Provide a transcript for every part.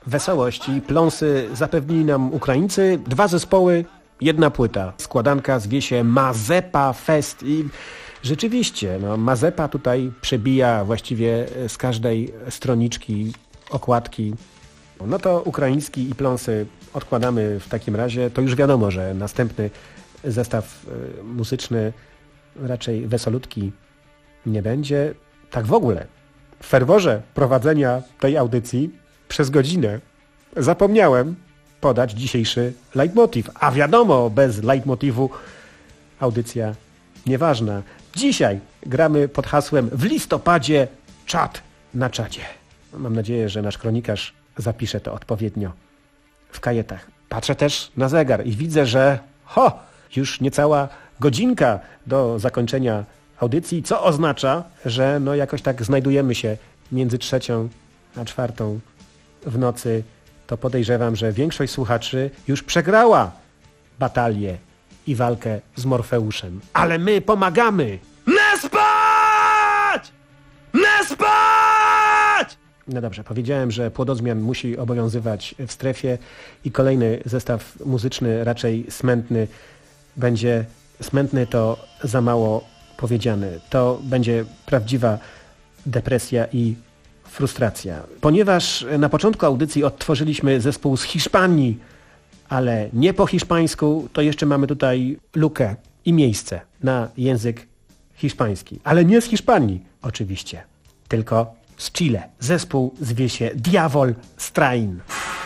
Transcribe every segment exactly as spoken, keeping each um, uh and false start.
wesołości, pląsy zapewnili nam Ukraińcy. Dwa zespoły, jedna płyta. Składanka zwie się Mazepa Fest i rzeczywiście no, Mazepa tutaj przebija właściwie z każdej stroniczki okładki. No to ukraiński i pląsy odkładamy w takim razie. To już wiadomo, że następny zestaw muzyczny raczej wesolutki nie będzie. Tak w ogóle, w ferworze prowadzenia tej audycji przez godzinę zapomniałem podać dzisiejszy leitmotiv. A wiadomo, bez leitmotivu audycja nieważna. Dzisiaj gramy pod hasłem w listopadzie czat na czacie. Mam nadzieję, że nasz kronikarz zapisze to odpowiednio w kajetach. Patrzę też na zegar i widzę, że ho, już niecała godzinka do zakończenia audycji, co oznacza, że no jakoś tak znajdujemy się między trzecią a czwartą w nocy. To podejrzewam, że większość słuchaczy już przegrała batalię i walkę z Morfeuszem. Ale my pomagamy! Nie spać! Nie spać! No dobrze, powiedziałem, że płodozmian musi obowiązywać w strefie i kolejny zestaw muzyczny, raczej smętny, będzie smętny to za mało powiedziane. To będzie prawdziwa depresja i frustracja. Ponieważ na początku audycji odtworzyliśmy zespół z Hiszpanii, ale nie po hiszpańsku, to jeszcze mamy tutaj lukę i miejsce na język hiszpański. Ale nie z Hiszpanii oczywiście, tylko z Chile. Zespół zwie się Diavol Strain.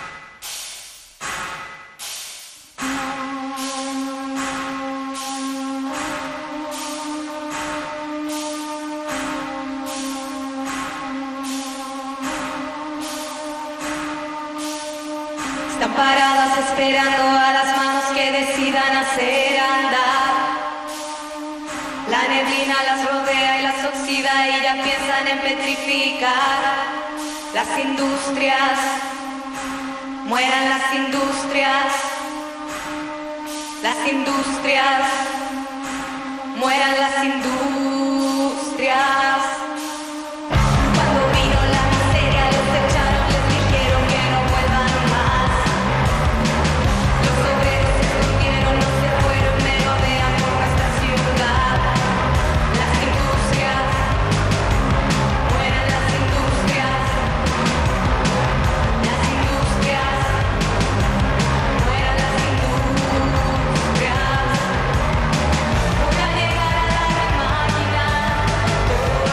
Están paradas esperando a las manos que decidan hacer andar. La neblina las rodea y las oxida y ya piensan en petrificar. Las industrias, mueran las industrias. Las industrias, mueran las industrias. Cuando vino la miseria los echaron, les dijeron que no vuelvan más. Los obreros se escondieron, no se fueron, merodean por nuestra ciudad. Las industrias, mueran las industrias. Las industrias, mueran las industrias. Voy a llegar a la gran máquina.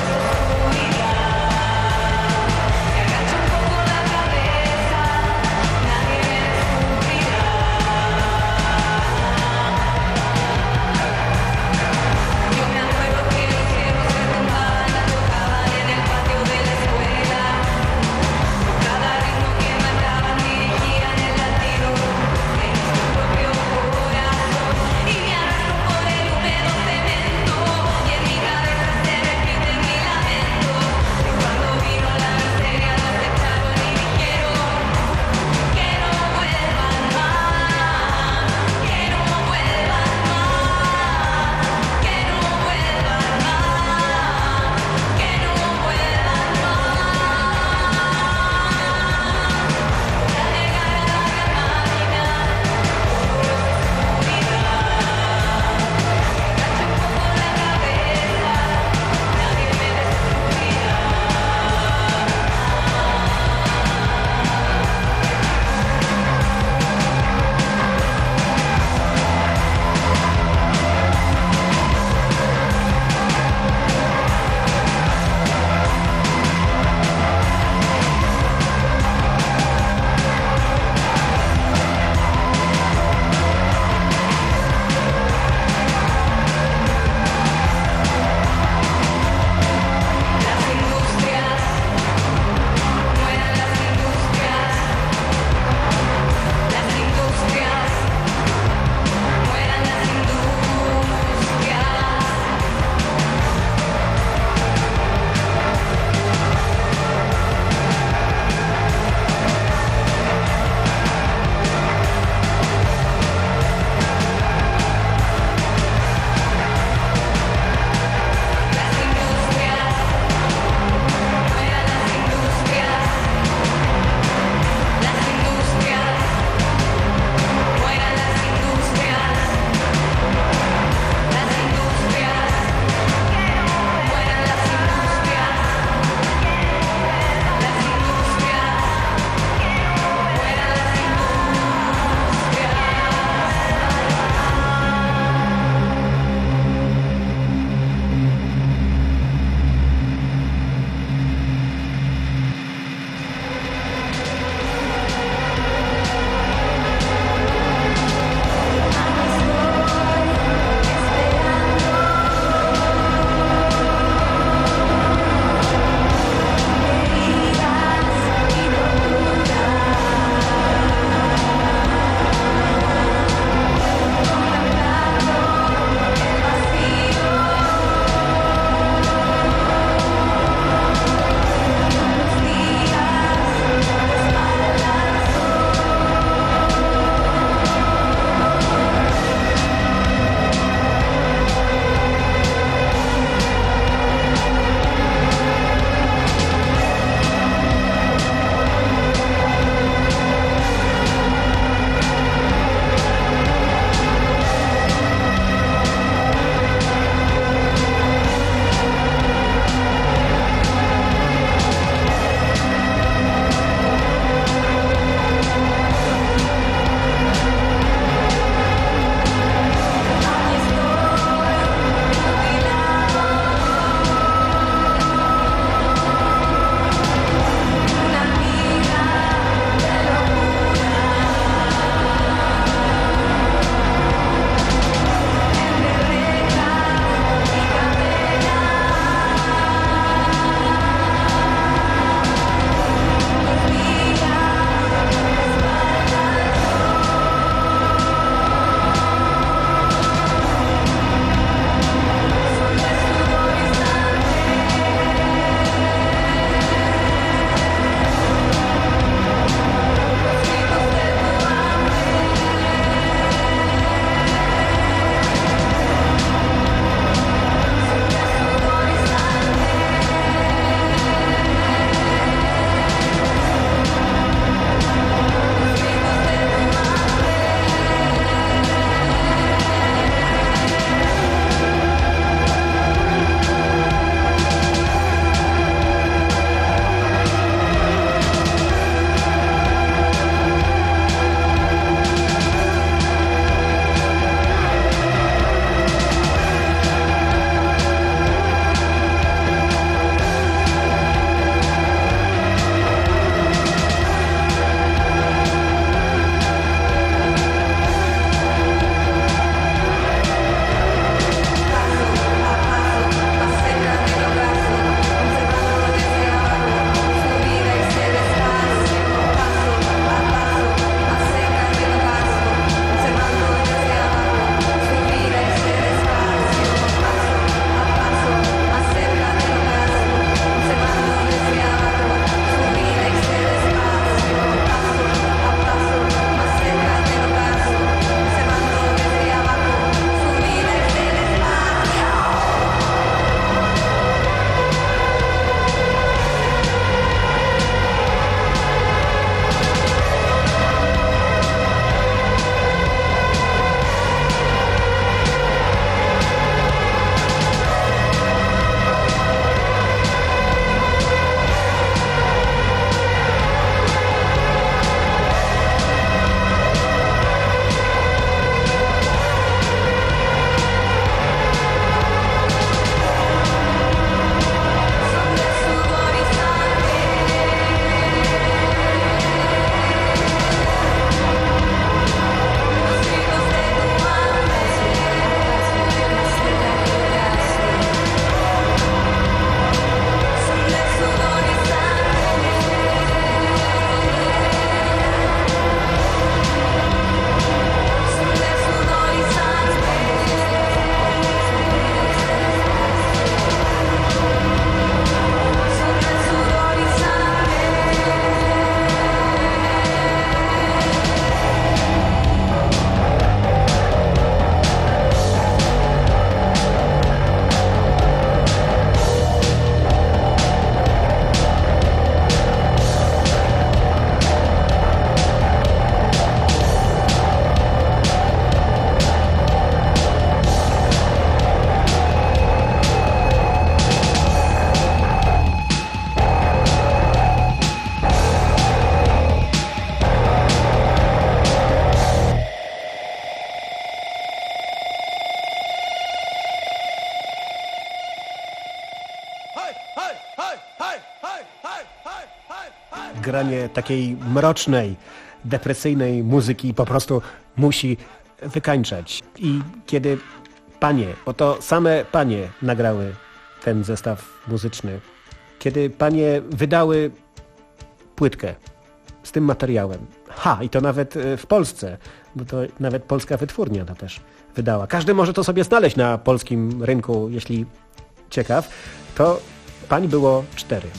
granie takiej mrocznej, depresyjnej muzyki po prostu musi wykańczać. I kiedy panie, bo to same panie nagrały ten zestaw muzyczny, kiedy panie wydały płytkę z tym materiałem, ha, i to nawet w Polsce, bo to nawet polska wytwórnia to też wydała. Każdy może to sobie znaleźć na polskim rynku, jeśli ciekaw, to pań było cztery.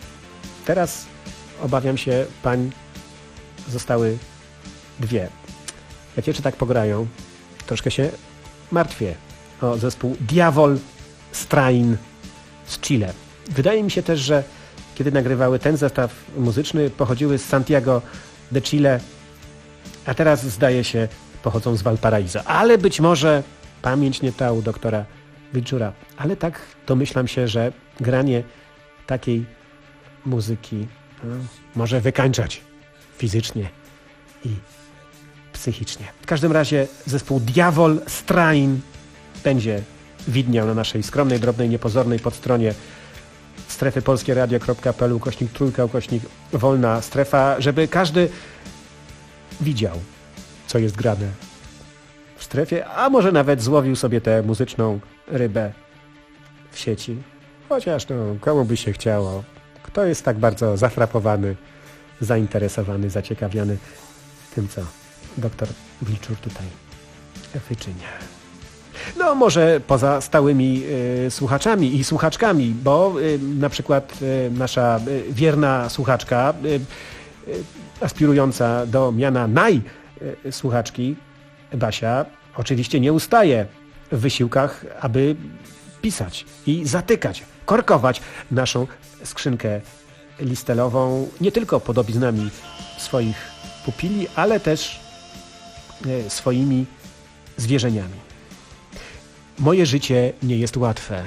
Teraz obawiam się, pań zostały dwie. Jak jeszcze tak pograją, troszkę się martwię o zespół Diavol Strain z Chile. Wydaje mi się też, że kiedy nagrywały ten zestaw muzyczny, pochodziły z Santiago de Chile, a teraz zdaje się pochodzą z Valparaiso. Ale być może pamięć nie ta u doktora Wilczura. Ale tak domyślam się, że granie takiej muzyki no, może wykańczać fizycznie i psychicznie. W każdym razie zespół Diavol Strain będzie widniał na naszej skromnej, drobnej, niepozornej podstronie strefy polskieradio kropka p l ukośnik trójka ukośnik wolna strefa, żeby każdy widział, co jest grane w strefie, a może nawet złowił sobie tę muzyczną rybę w sieci. Chociaż no, komu by się chciało. Kto jest tak bardzo zafrapowany, zainteresowany, zaciekawiony tym, co doktor Wilczur tutaj wyczynia. No może poza stałymi y, słuchaczami i słuchaczkami, bo y, na przykład y, nasza y, wierna słuchaczka, y, y, aspirująca do miana najsłuchaczki, Basia, oczywiście nie ustaje w wysiłkach, aby pisać i zatykać, korkować naszą skrzynkę listelową nie tylko podobiznami swoich pupili, ale też y, swoimi zwierzeniami. Moje życie nie jest łatwe,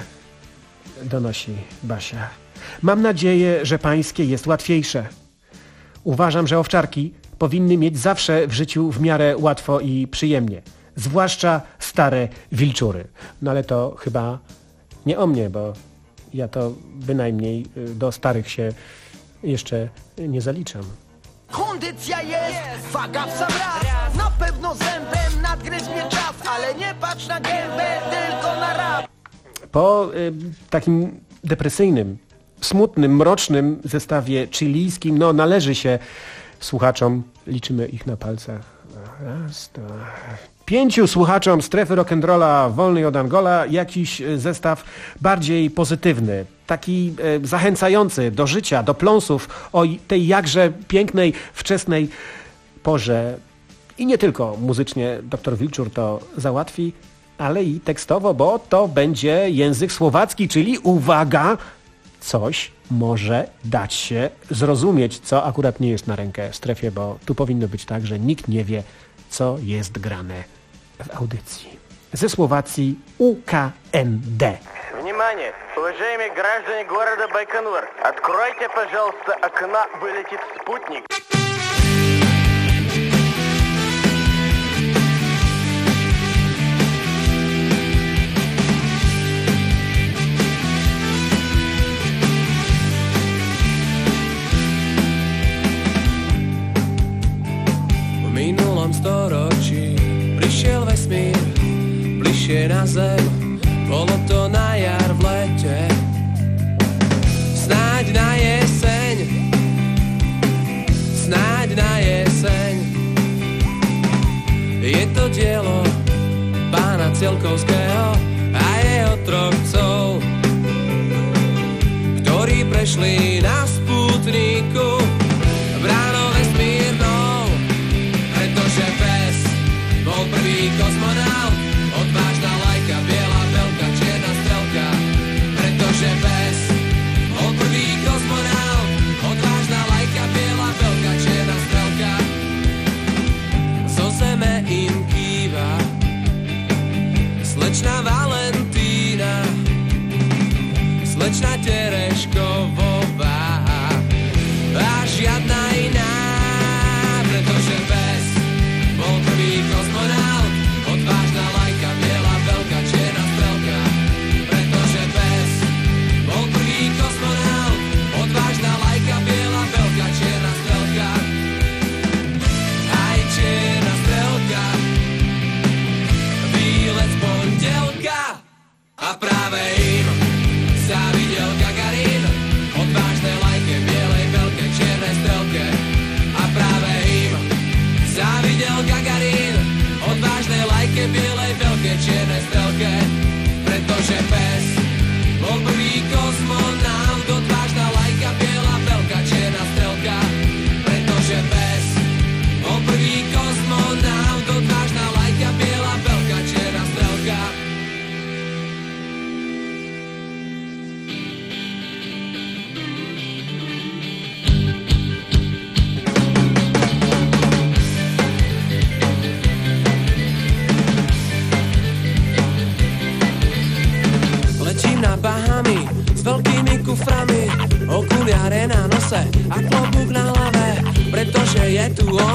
donosi Basia. Mam nadzieję, że pańskie jest łatwiejsze. Uważam, że owczarki powinny mieć zawsze w życiu w miarę łatwo i przyjemnie. Zwłaszcza stare wilczury. No ale to chyba nie o mnie, bo ja to bynajmniej do starych się jeszcze nie zaliczam. Kondycja jest, waga w sam raz. Na pewno zębem nadgryź mnie czas, ale nie patrz na gębę, tylko na rap. Po y, takim depresyjnym, smutnym, mrocznym zestawie chilijskim, no należy się słuchaczom, liczymy ich na palcach, raz, dwa, pięciu słuchaczom strefy rock'n'rolla wolnej od Angola jakiś zestaw bardziej pozytywny, taki e, zachęcający do życia, do pląsów o tej jakże pięknej, wczesnej porze. I nie tylko muzycznie doktor Wilczur to załatwi, ale i tekstowo, bo to będzie język słowacki, czyli uwaga, coś może dać się zrozumieć, co akurat nie jest na rękę strefie, bo tu powinno być tak, że nikt nie wie, co jest grane w audycji. Ze Słowacji U K N D. Внимание! Уважаемые граждане города Байконур, откройте, пожалуйста, окна, вылетит спутник. V minulom storočí prišiel vesmír bližšie na zem, bolo to na jar v lete, snáď na jeseň, snáď na jeseň. Je to dielo pána Cielkovského a jeho trojcov, ktorí prešli na Sputniku bránou vesmírnou, pretože pes bol prvý kozmonaut, odvážna lajka, biela veľká, čierna strelka, pretože pes bol prvý kozmonaut, odvážna lajka, biela veľká, čierna strelka. Zo zeme im kýva slečna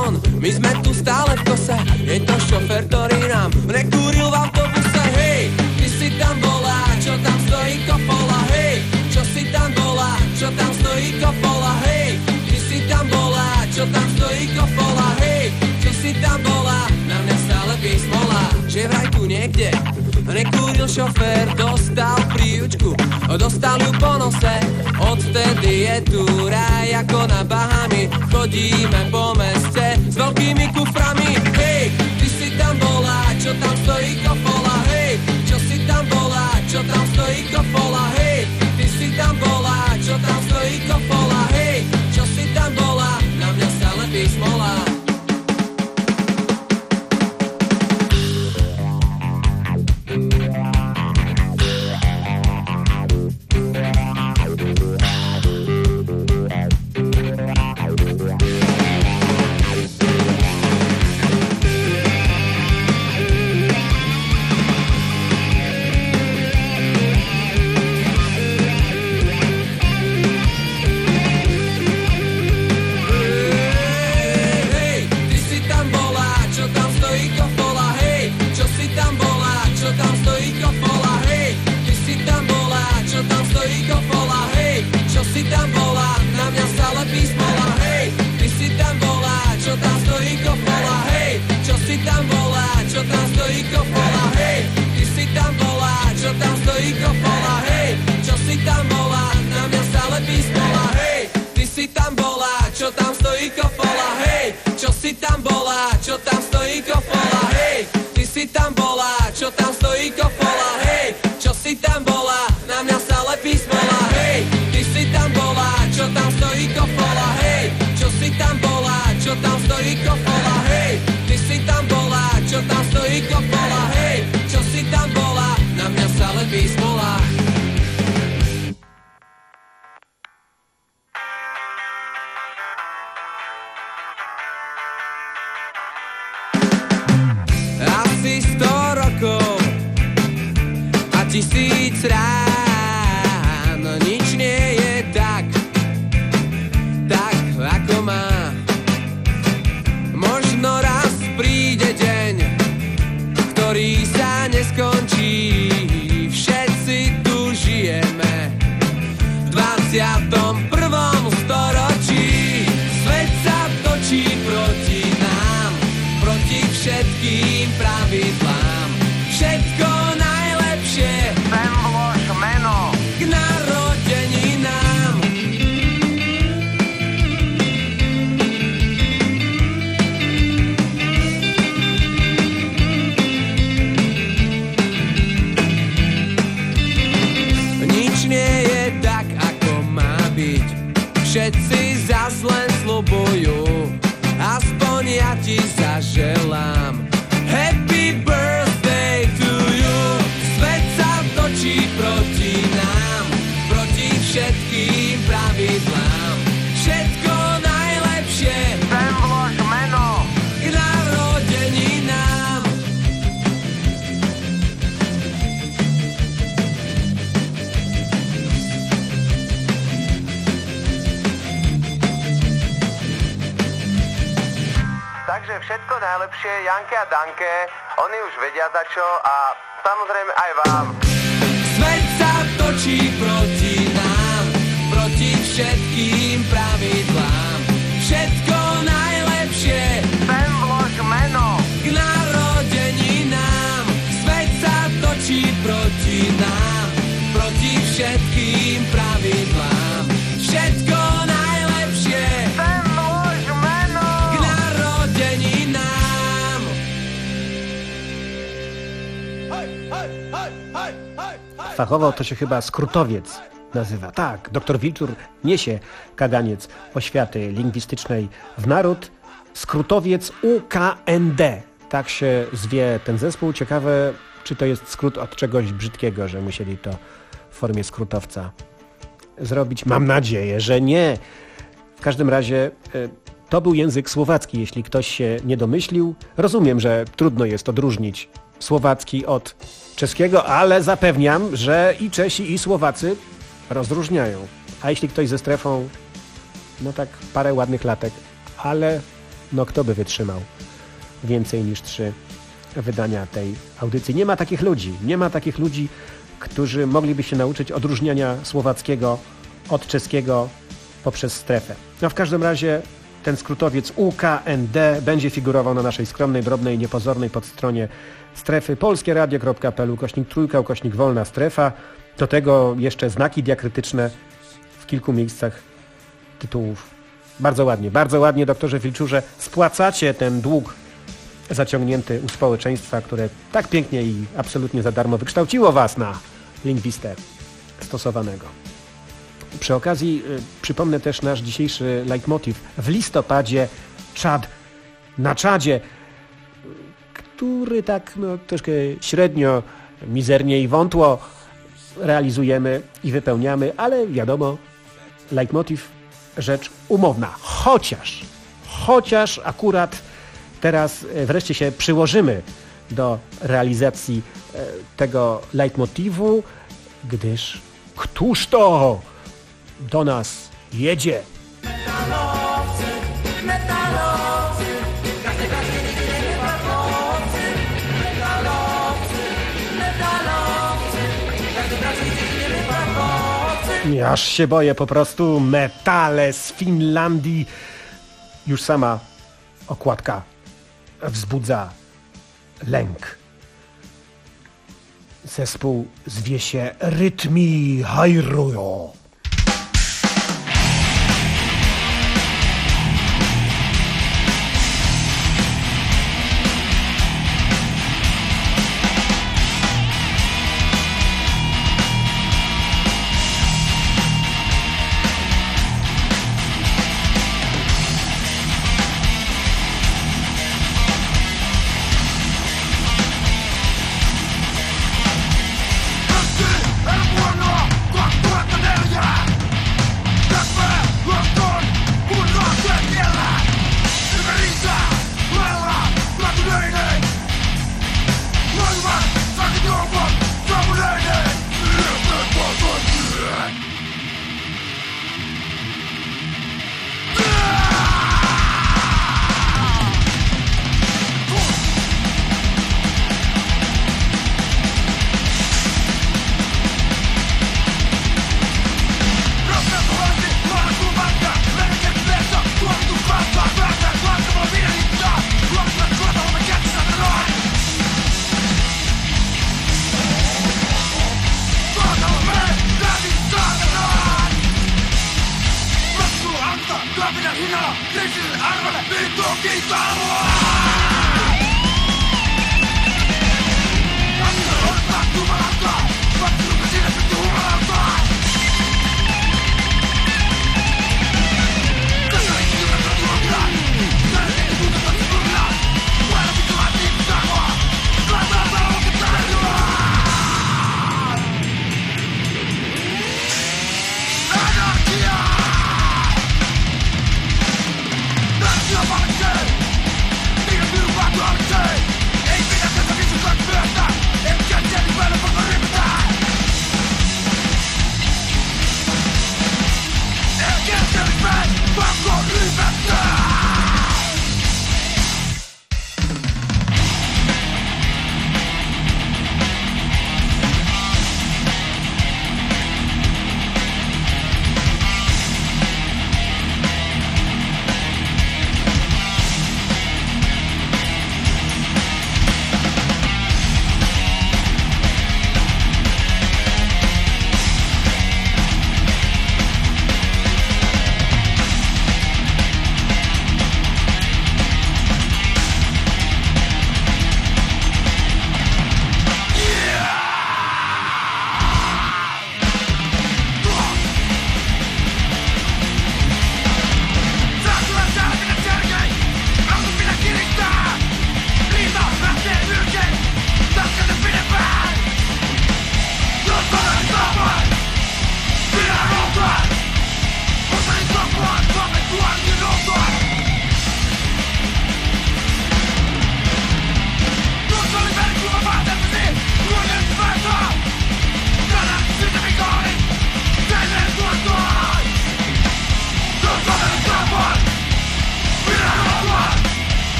on, my sme tu stále v kose. Je to šofér, ktorý nám nekúril v autobuse. Hej, ty si tam bola, čo tam stojí kopola. Hej, čo si tam bola, čo tam stojí kopola. Hej, ty si tam bola, čo tam stojí kopola. Hej, čo si tam bola, na mňa stále písmola. Že vraj tu niekde nekúril šofér, dostal príučku, dostal ju po nose. Odtedy je tu raj ako na Bahami. Chodíme po meste s veľkými kuframi. Hej, ty si tam bola, čo tam stojí kopola. Hej, čo si tam bola, čo tam stojí kopola. Hej, ty si tam bola, čo tam stojí kopola. Hej, čo si tam bola, na mňa stále písmola. Všetko najlepšie Janke a Danke, oni už vedia za čo a samozrejme aj vám. Svet sa točí proti nám, proti všetkým pravidlám. Všetko najlepšie, Sem vlož meno. k narodeninám. Svet sa točí proti nám, proti všetkým pravidlám. Všetko najlepšie, Sem vlož meno. k narodeninám. Fachowo to się chyba skrótowiec nazywa. Tak, doktor Wilczur niesie kaganiec oświaty lingwistycznej w naród. Skrótowiec U K N D. Tak się zwie ten zespół. Ciekawe, czy to jest skrót od czegoś brzydkiego, że musieli to w formie skrótowca zrobić. Mam nadzieję, że nie. W każdym razie to był język słowacki, jeśli ktoś się nie domyślił. Rozumiem, że trudno jest odróżnić słowacki od czeskiego, ale zapewniam, że i Czesi, i Słowacy rozróżniają. A jeśli ktoś ze strefą, no tak parę ładnych latek, ale No kto by wytrzymał więcej niż trzy wydania tej audycji? Nie ma takich ludzi, nie ma takich ludzi, którzy mogliby się nauczyć odróżniania słowackiego od czeskiego poprzez strefę. No w każdym razie ten skrótowiec U K N D będzie figurował na naszej skromnej, drobnej, niepozornej podstronie strefy polskieradio kropka p l ukośnik trójka, ukośnik wolna strefa. Do tego jeszcze znaki diakrytyczne w kilku miejscach tytułów. Bardzo ładnie, bardzo ładnie, doktorze Wilczurze, spłacacie ten dług zaciągnięty u społeczeństwa, które tak pięknie i absolutnie za darmo wykształciło was na lingwistę stosowanego. Przy okazji y, przypomnę też nasz dzisiejszy leitmotiv. W listopadzie Czad na Czadzie, który tak no, troszkę średnio, mizernie i wątło realizujemy i wypełniamy, ale wiadomo, leitmotiv rzecz umowna. Chociaż, chociaż akurat teraz wreszcie się przyłożymy do realizacji tego leitmotivu, gdyż któż to do nas jedzie? Metalowcy, metalowcy, każdy pracy nigdy nie fachowcy. Metalowcy, metalowcy, każdy pracy nigdy nie fachowcy. Aż się boję po prostu. Metale z Finlandii. Już sama okładka wzbudza lęk. Zespół zwie się Rytmi Hajrujo. El bueno, tu actúa con ella.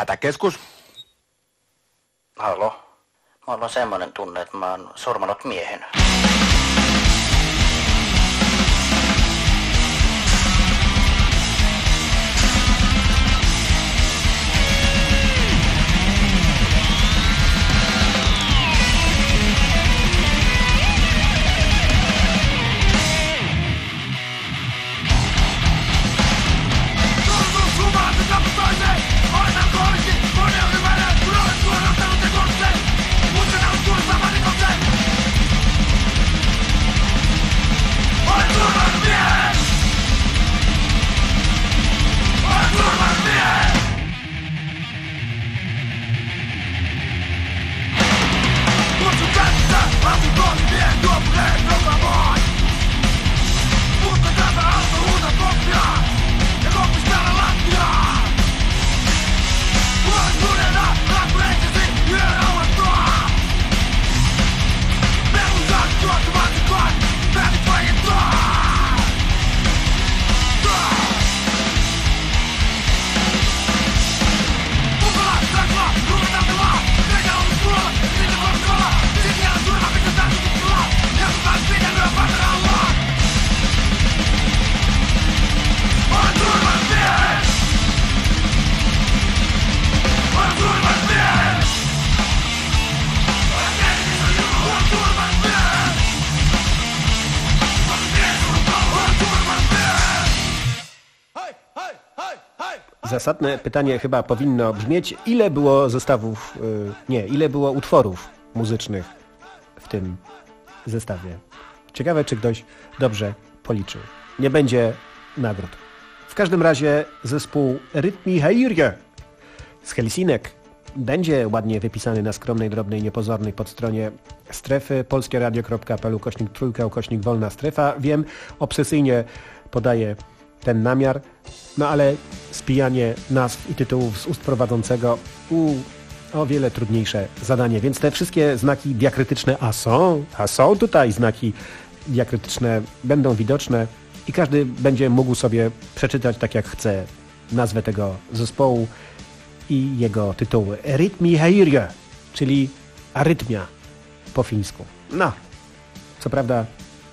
Hätäkeskus. Hallo. Mulla on semmoinen tunne, että mä oon surmanut miehen. Zasadne pytanie chyba powinno brzmieć, ile było zestawów, yy, nie, ile było utworów muzycznych w tym zestawie. Ciekawe, czy ktoś dobrze policzył. Nie będzie nagród. W każdym razie zespół Rytmi Heirje z Helsinek będzie ładnie wypisany na skromnej, drobnej, niepozornej podstronie strefy polskieradio kropka p l ukośnik trójka ukośnik wolna strefa. Wiem, obsesyjnie podaję ten namiar, no ale spijanie nazw i tytułów z ust prowadzącego u, o wiele trudniejsze zadanie, więc te wszystkie znaki diakrytyczne, a są, a są tutaj znaki diakrytyczne, będą widoczne i każdy będzie mógł sobie przeczytać tak jak chce nazwę tego zespołu i jego tytuły. Rytmi Heirje, czyli arytmia po fińsku. No, co prawda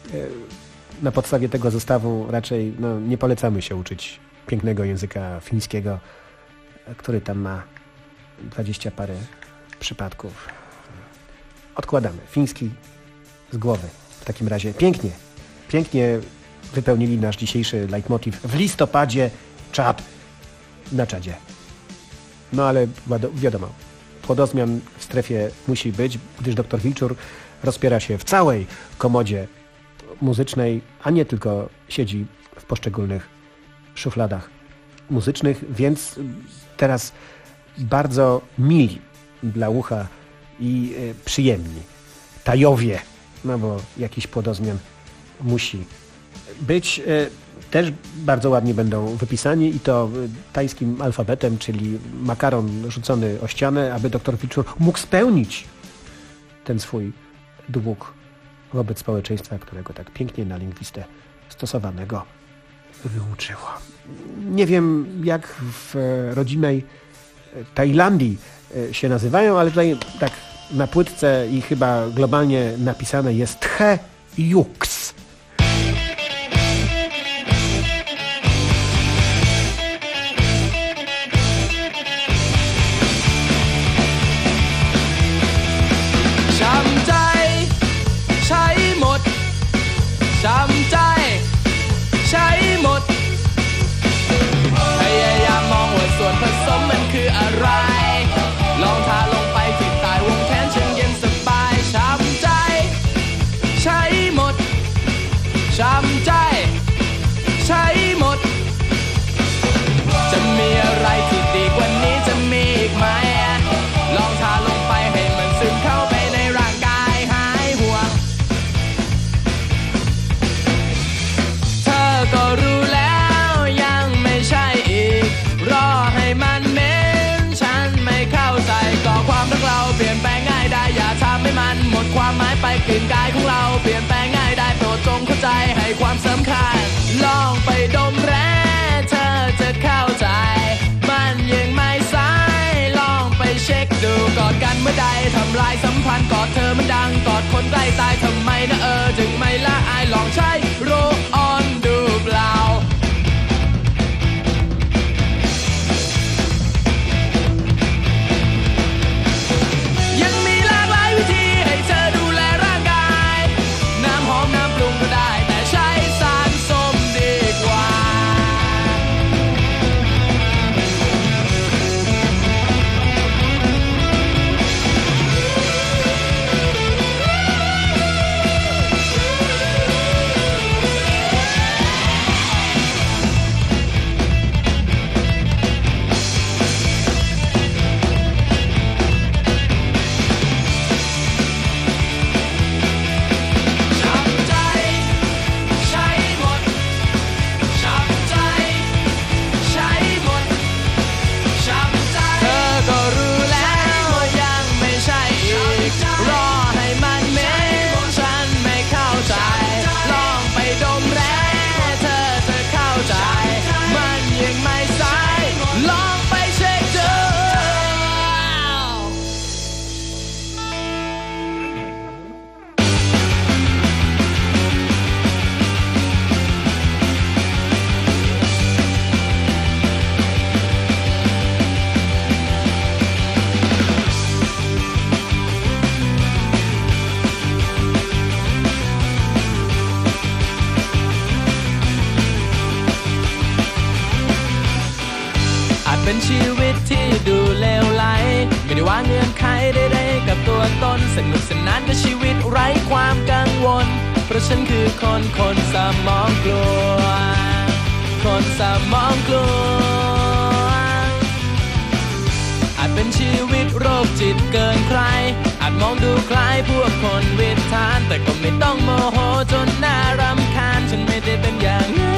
na podstawie tego zestawu raczej no, nie polecamy się uczyć pięknego języka fińskiego, który tam ma dwadzieścia parę przypadków. Odkładamy fiński z głowy. W takim razie pięknie, pięknie wypełnili nasz dzisiejszy leitmotiv w listopadzie czad na czadzie. No ale wiadomo, płodozmian w strefie musi być, gdyż doktor Wilczur rozpiera się w całej komodzie muzycznej, a nie tylko siedzi w poszczególnych szufladach muzycznych, więc teraz bardzo mili dla ucha i przyjemni tajowie, no bo jakiś płodozmian musi być. Też bardzo ładnie będą wypisani i to tajskim alfabetem, czyli makaron rzucony o ścianę, aby doktor Wilczur mógł spełnić ten swój dług wobec społeczeństwa, którego tak pięknie na lingwistę stosowanego wyuczyło. Nie wiem, jak w rodzimej Tajlandii się nazywają, ale tutaj tak na płytce i chyba globalnie napisane jest Tche Yuks. ความหมายไปกลืนกายของเราเปลี่ยนแปลงง่ายได้โปรดจงเข้าใจให้ความสำคัญลองไปดมแร้เธอจะเข้าใจมันยังไม่สายคนใกล้ตายทำไมนะเออจึงไม่ละอายลองใช้โรลออนดูเปล่ายังมีหลากหลายวิธีให้เธอดูแลร่างกายน้ำหอมน้ำปรุงก็ได้แต่ใช้สารส้มดีกว่าเป็นชีวิตที่ดูเลวไหลไม่ได้วางเงื่อนไขใดๆกับตัวตนสนุกสนานกับชีวิตไร้ความกังวลเพราะฉันคือคนคนสมองกลัวคนสมองกลัวอาจเป็นชีวิตโรคจิตเกินใครอาจมองดูคล้ายพวกคนวิถานแต่ก็ไม่ต้องโมโหจนน่ารำคาญฉันไม่ได้เป็นอย่างนั้น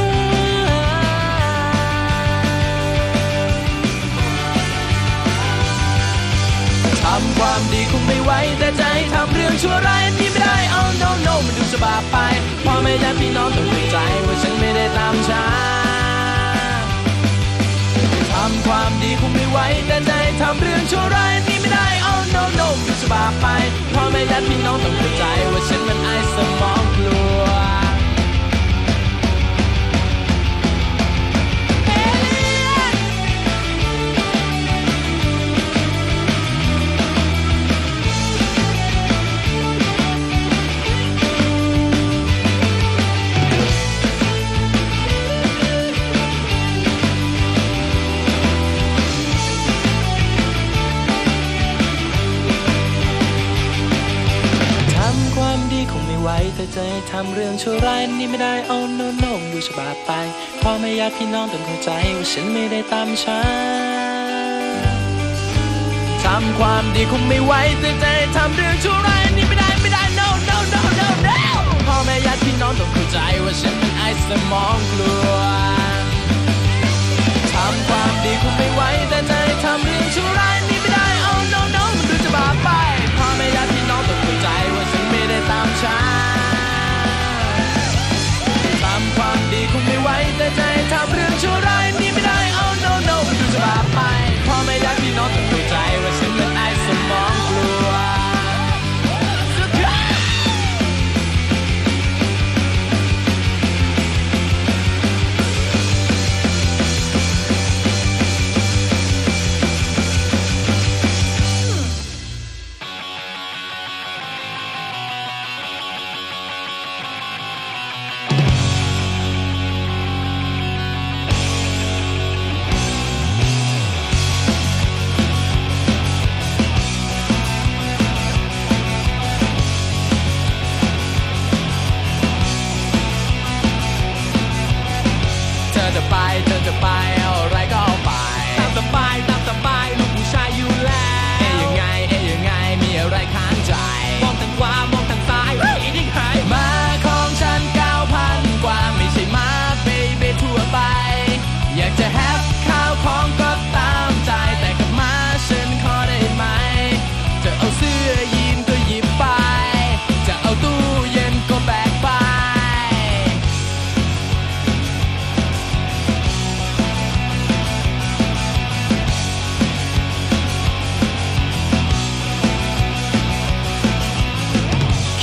ทำความดีคงไม่ไหวแต่ใจทำเรื่องชั่วร้ายนี่ไม่ได้ oh no no มันดูจะบาปไปพ่อแม่ญาติพี่น้องต้องเข้าใจว่าฉันไม่ได้ตามช้าทำความดีคงไม่ไหวแต่ใจทำเรื่องชั่วร้ายนี่ไม่ได้ oh no no มันดูจะบาปไปพ่อแม่ญาติพี่น้องต้องเข้าใจว่าฉันมันไอ้สมองกลัวแต่ใจทำเรื่องชั่วร้ายนี่ไม่ได้ oh no no ดูฉบาปไปพ่อแม่ญาติพี่น้องต้องเข้าใจว่าฉันไม่ได้ตามช้าทำความดีคงไม่ไหวแต่ใจทำเรื่องชั่วร้ายนี่ไม่ได้ไม่ได้ no no no no no พ่อแม่ญาติพี่น้องต้องเข้าใจว่าฉันเป็นไอ้สมองกลัวทำความดีคงไม่ไหวแต่ใจทำเรื่องชั่วร้ายนี่ไม่ได้ oh no no มันดูจะบาปไปพ่อแม่ญาติพี่น้องต้องเข้าใจว่าฉันไม่ได้ตามช้าทำความดีคงไม่ไหวแต่ใจทำเรื่องชั่วร้ายนี่ไม่ได้ oh no no มันดูจะบาปไปพ่อแม่ญาติพี่น้องต้องเข้าใจว่าฉันเป็นไอ้สมองกลัว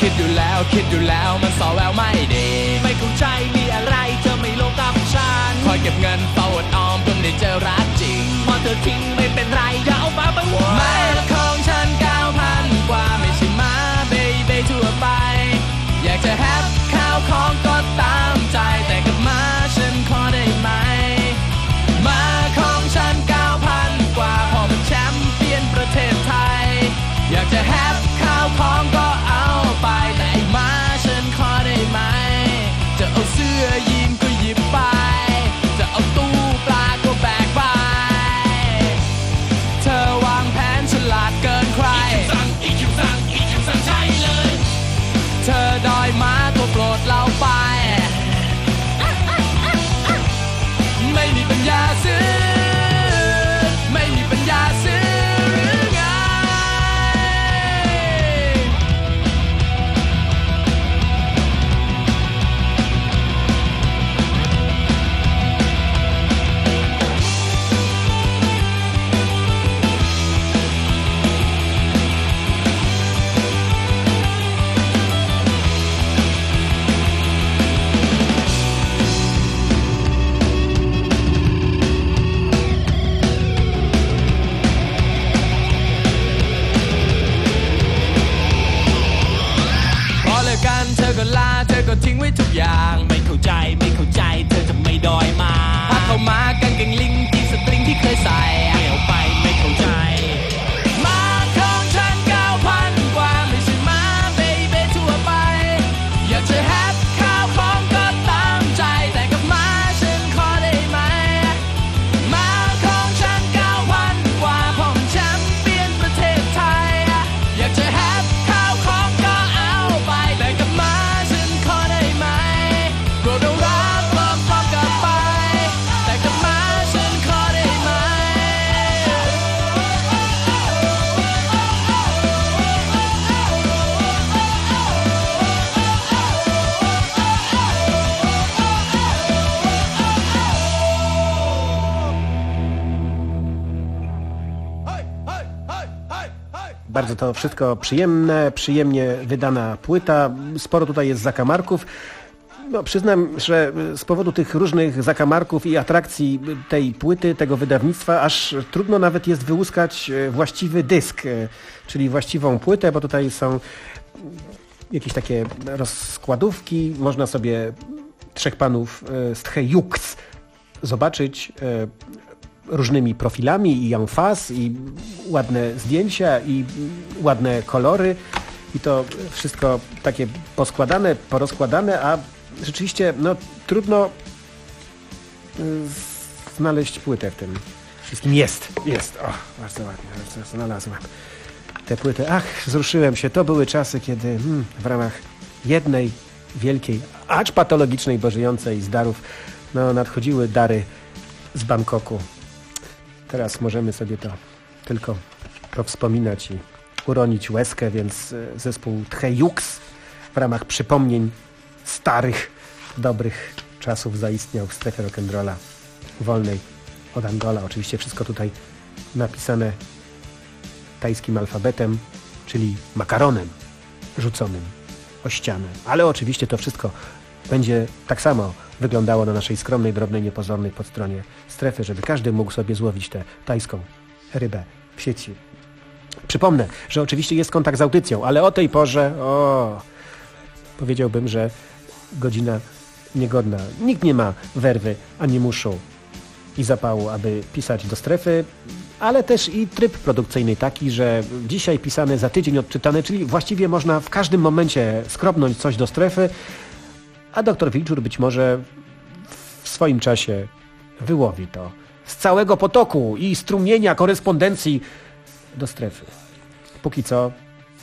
คิดดูแล้วคิดดูแล้วมันสอแววไม่ดีไม่เข้าใจมีอะไรเธอไม่ลงกับฉันคอยเก็บเงินเฝ้าอดออมเพื่อได้เจอรักจริงพอเธอทิ้งไม่เป็นไรอย่าเอามาบังคับไม่ละของฉันเก้าพันกว่าไม่ใช่ม้าเบย์ทั่วไปอยากจะแฮปข้าวของก็ตามใจแต่กับม้าฉันขอได้ไหมม้าของฉันเก้าพันกว่าพอเป็นแชมป์เปี้ยนประเทศไทยอยากจะแฮปข้าวของก็เอาไปแต่ไอ้ม้าฉันขอได้ไหมจะเอาเสื้อยีนก็หยิบไปจะเอาตู้ปลาก็แบกไปเธอวางแผนฉลาดเกินใครอีคิวซังอีคิวซังอีคิวซังใช่เลยเธอดอยม้าตัวโปรดเราไปไม่มีปัญญาซื้อไม่มีปัญญาซื้อหรือไงกันเธอก็ลาเธอก็ทิ้งไว้ทุกอย่างไม่เข้าใจไม่เข้าใจเธอจะไม่ดอยมาพักเข้ามากางเกงลิงที่สตริงที่เคยใส่ไม่เอาไปไม่เข้าใจมาของฉันเก้าพันกว่าไม่ใช่มาเบย์เบย์ทั่วไปอยากจะแฮปข้าวของก็ตามใจแต่กับมาฉันขอได้ไหมมาของฉันเก้าพันกว่าผมแชมป์เปี้ยนประเทศไทยอยากจะแฮปข้าวของก็เอาไปแต่กับมาฉันขอได้ไหมโปรดเอารักปลอมปลอมกลับไปแต่กับมาฉันขอได้ไหม Bardzo to wszystko przyjemne, przyjemnie wydana płyta. Sporo tutaj jest zakamarków. No, przyznam, że z powodu tych różnych zakamarków i atrakcji tej płyty, tego wydawnictwa, aż trudno nawet jest wyłuskać właściwy dysk, czyli właściwą płytę, bo tutaj są jakieś takie rozkładówki. Można sobie trzech panów z Tchejux zobaczyć różnymi profilami i emfas, i ładne zdjęcia, i ładne kolory. I to wszystko takie poskładane, porozkładane, a rzeczywiście no, trudno znaleźć płytę w tym wszystkim. Jest, jest. O, bardzo ładnie, bardzo znalazłem tę płytę. Ach, wzruszyłem się. To były czasy, kiedy hmm, w ramach jednej wielkiej, acz patologicznej, bożyjącej z darów no, nadchodziły dary z Bangkoku. Teraz możemy sobie to tylko powspominać i uronić łezkę, więc zespół Tchejux w ramach przypomnień starych, dobrych czasów zaistniał w strefie rock'n'rolla wolnej od Angola. Oczywiście wszystko tutaj napisane tajskim alfabetem, czyli makaronem rzuconym o ścianę. Ale oczywiście to wszystko będzie tak samo wyglądało na naszej skromnej, drobnej, niepozornej podstronie strefy, żeby każdy mógł sobie złowić tę tajską rybę w sieci. Przypomnę, że oczywiście jest kontakt z audycją, ale o tej porze, o, powiedziałbym, że godzina niegodna. Nikt nie ma werwy, ani muszu i zapału, aby pisać do strefy, ale też i tryb produkcyjny taki, że dzisiaj pisane, za tydzień odczytane, czyli właściwie można w każdym momencie skrobnąć coś do strefy, a doktor Wilczur być może w swoim czasie wyłowi to z całego potoku i strumienia korespondencji do strefy. Póki co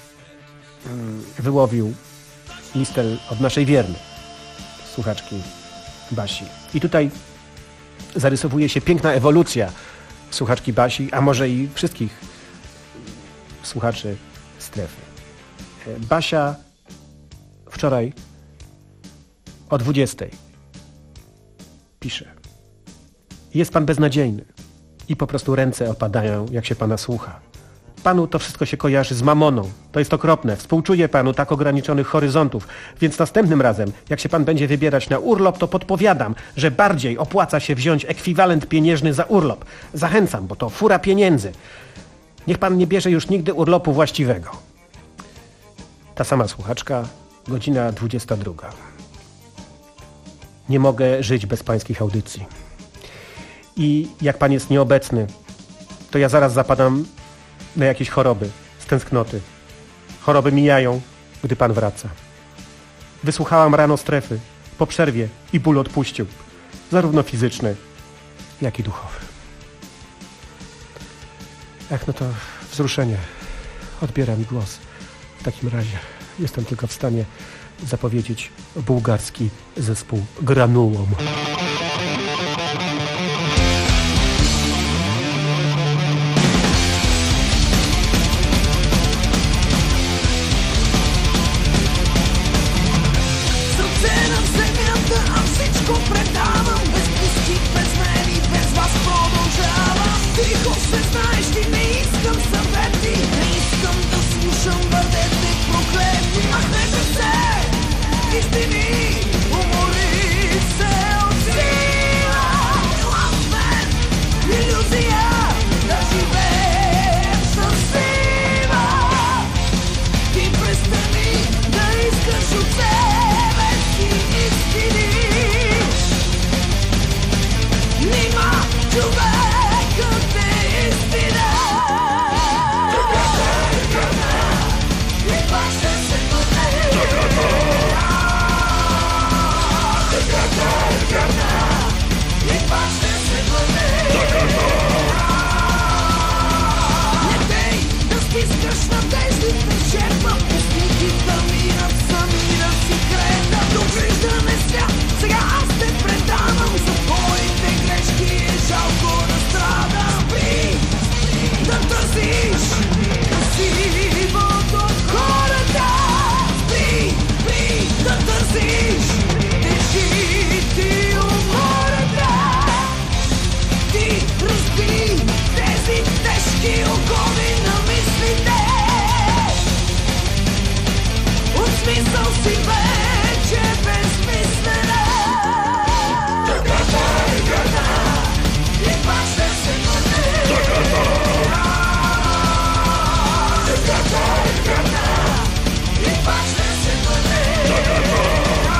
wyłowił listę od naszej wiernej słuchaczki Basi. I tutaj zarysowuje się piękna ewolucja słuchaczki Basi, a może i wszystkich słuchaczy strefy. Basia wczoraj o dwudziestej pisze: jest pan beznadziejny i po prostu ręce opadają, jak się pana słucha. Panu to wszystko się kojarzy z mamoną. To jest okropne. Współczuję panu tak ograniczonych horyzontów. Więc następnym razem, jak się pan będzie wybierać na urlop, to podpowiadam, że bardziej opłaca się wziąć ekwiwalent pieniężny za urlop. Zachęcam, bo to fura pieniędzy. Niech pan nie bierze już nigdy urlopu właściwego. Ta sama słuchaczka, godzina dwudziesta druga. Nie mogę żyć bez pańskich audycji. I jak pan jest nieobecny, to ja zaraz zapadam na jakieś choroby z tęsknoty. Choroby mijają, gdy pan wraca. Wysłuchałam rano strefy, po przerwie i ból odpuścił. Zarówno fizyczny, jak i duchowy. Ach, no to wzruszenie. Odbiera mi głos. W takim razie jestem tylko w stanie zapowiedzieć bułgarski zespół Granułom. Predávám bez blízkých, bez médií, bez vás продолжавам. Тихо се знаеш, ти не искам съвети, не искам да слушам бъдете проклети. Махнете се, истини, умори се от сила. Лампен, илюзия, да живеем със сила. Ти престани да искаш от себе си истини. Нима човекът е истина. И пак ще се върне. И пак ще се върне. Не дей да стискаш надеждите в жертва. Пусти ги да минат сами да си крета. Довиждане свят, сега аз те предавам за твоите грешки. Е жалко да страдам. Спри, да търсиш красивото от хората. Спри, спри, да търсиш тежите умората. Ти разби тези тежки окови на мислите. От смисъл си вече безсмислена. И пак ще се върне. И пак ще се върне.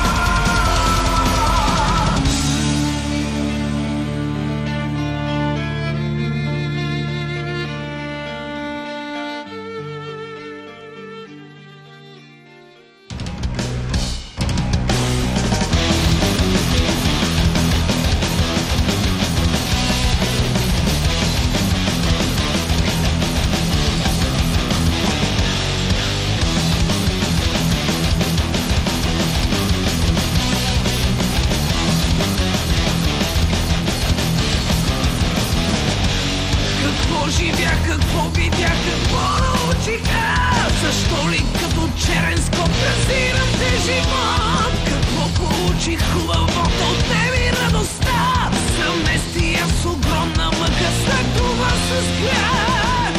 Какво живя, какво видя, какво научиха? Защо ли като черен скоп презирам те живот? Какво получих хубавото от тебе радостта? Съвмести я с огромна мъка, след това с грях.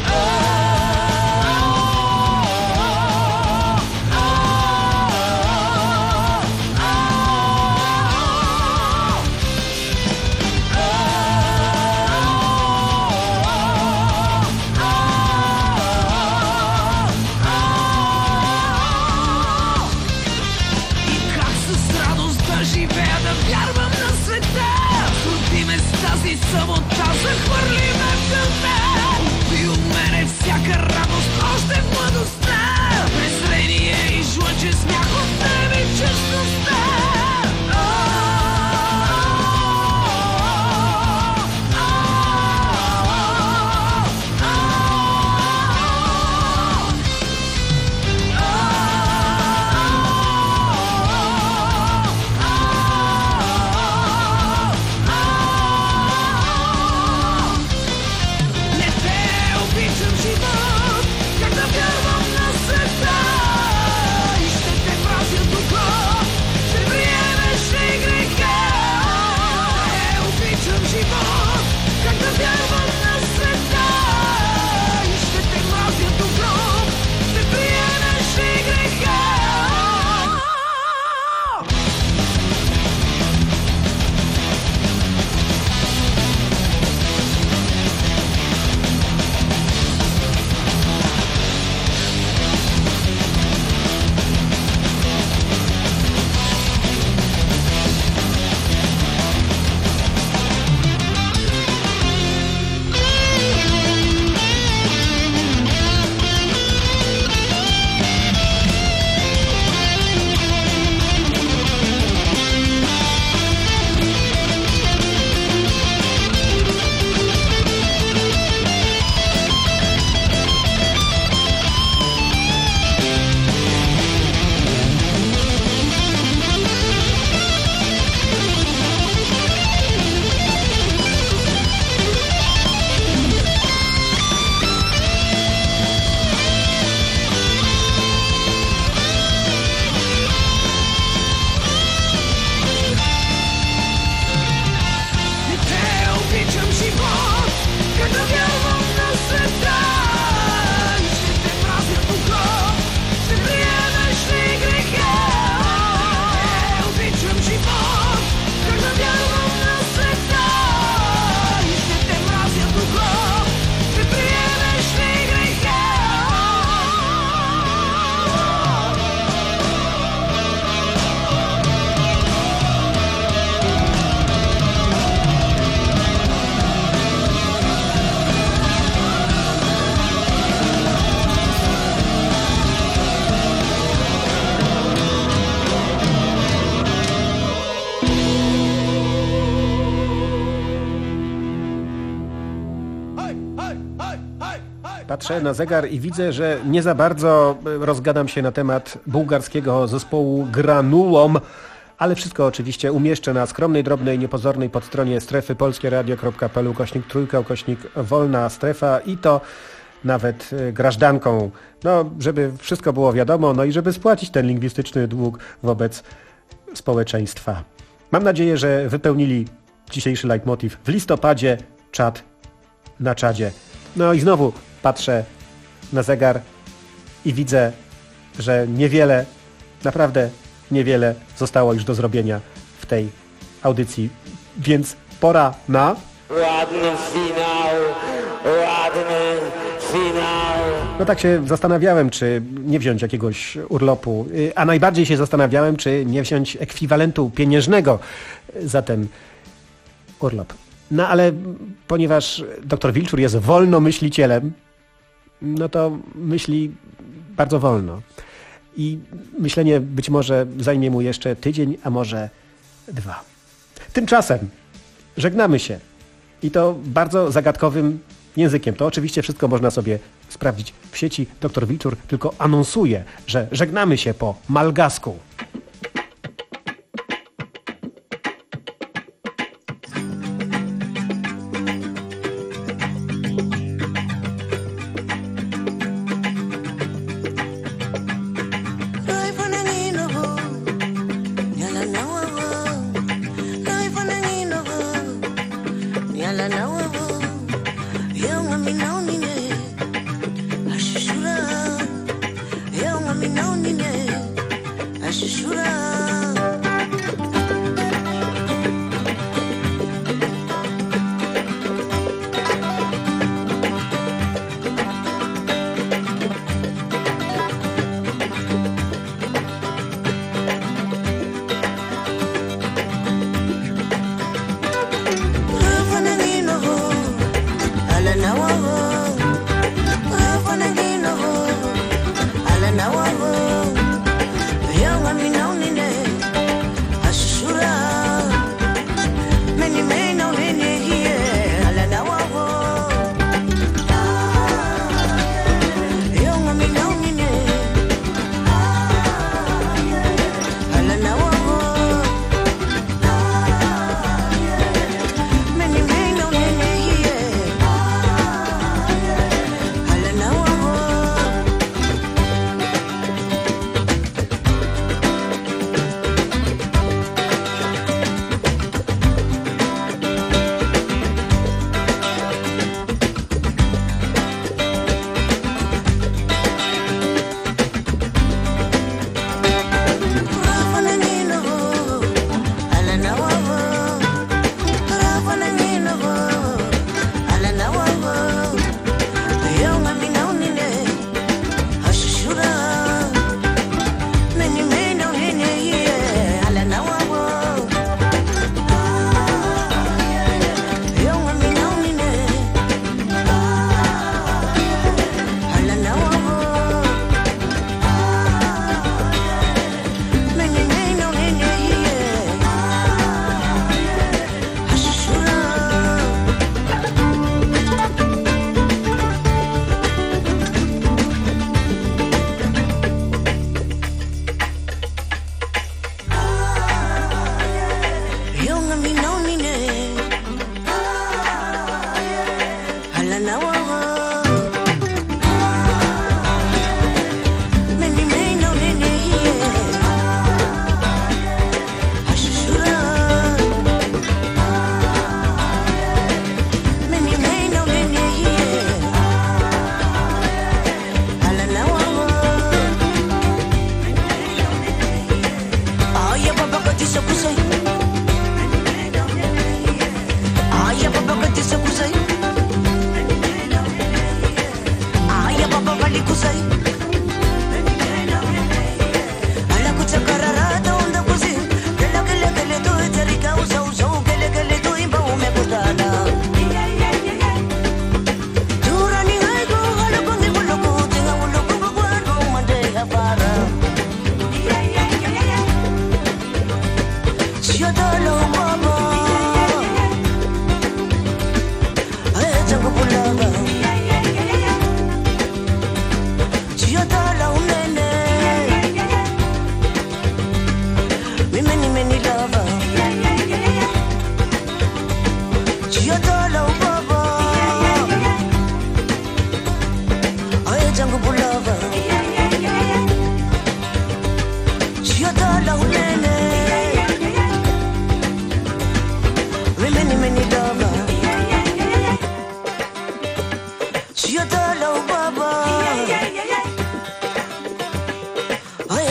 Живея да вярвам на света. Трудни ме с тази самота, захвърли ме в кълта. Убил мене всяка радост още в младостта. Презрение и жлъче смях от тебе честността. Не те обичам живот, как да вярвам на patrzę na zegar i widzę, że nie za bardzo rozgadam się na temat bułgarskiego zespołu Granulom, ale wszystko oczywiście umieszczę na skromnej, drobnej, niepozornej podstronie strefy polskieradio kropka p l u kośnik trójka, kośnik wolna strefa i to nawet grażdanką, no żeby wszystko było wiadomo, no i żeby spłacić ten lingwistyczny dług wobec społeczeństwa. Mam nadzieję, że wypełnili dzisiejszy leitmotiv w listopadzie, czad na czadzie. No i znowu patrzę na zegar i widzę, że niewiele, naprawdę niewiele zostało już do zrobienia w tej audycji, więc pora na... Ładny finał, ładny finał. No tak się zastanawiałem, czy nie wziąć jakiegoś urlopu, a najbardziej się zastanawiałem, czy nie wziąć ekwiwalentu pieniężnego za ten urlop. No ale ponieważ doktor Wilczur jest wolnomyślicielem, no to myśli bardzo wolno. I myślenie być może zajmie mu jeszcze tydzień, a może dwa. Tymczasem żegnamy się. I to bardzo zagadkowym językiem. To oczywiście wszystko można sobie sprawdzić w sieci. Doktor Wilczur tylko anonsuje, że żegnamy się po malgasku.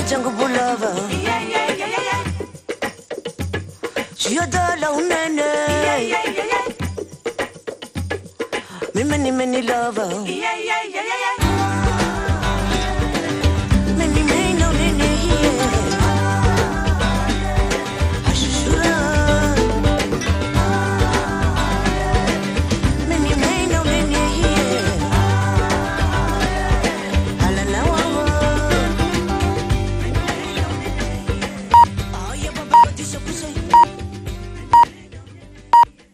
jungle bull lover. Chiyodola unene. Me many many lover.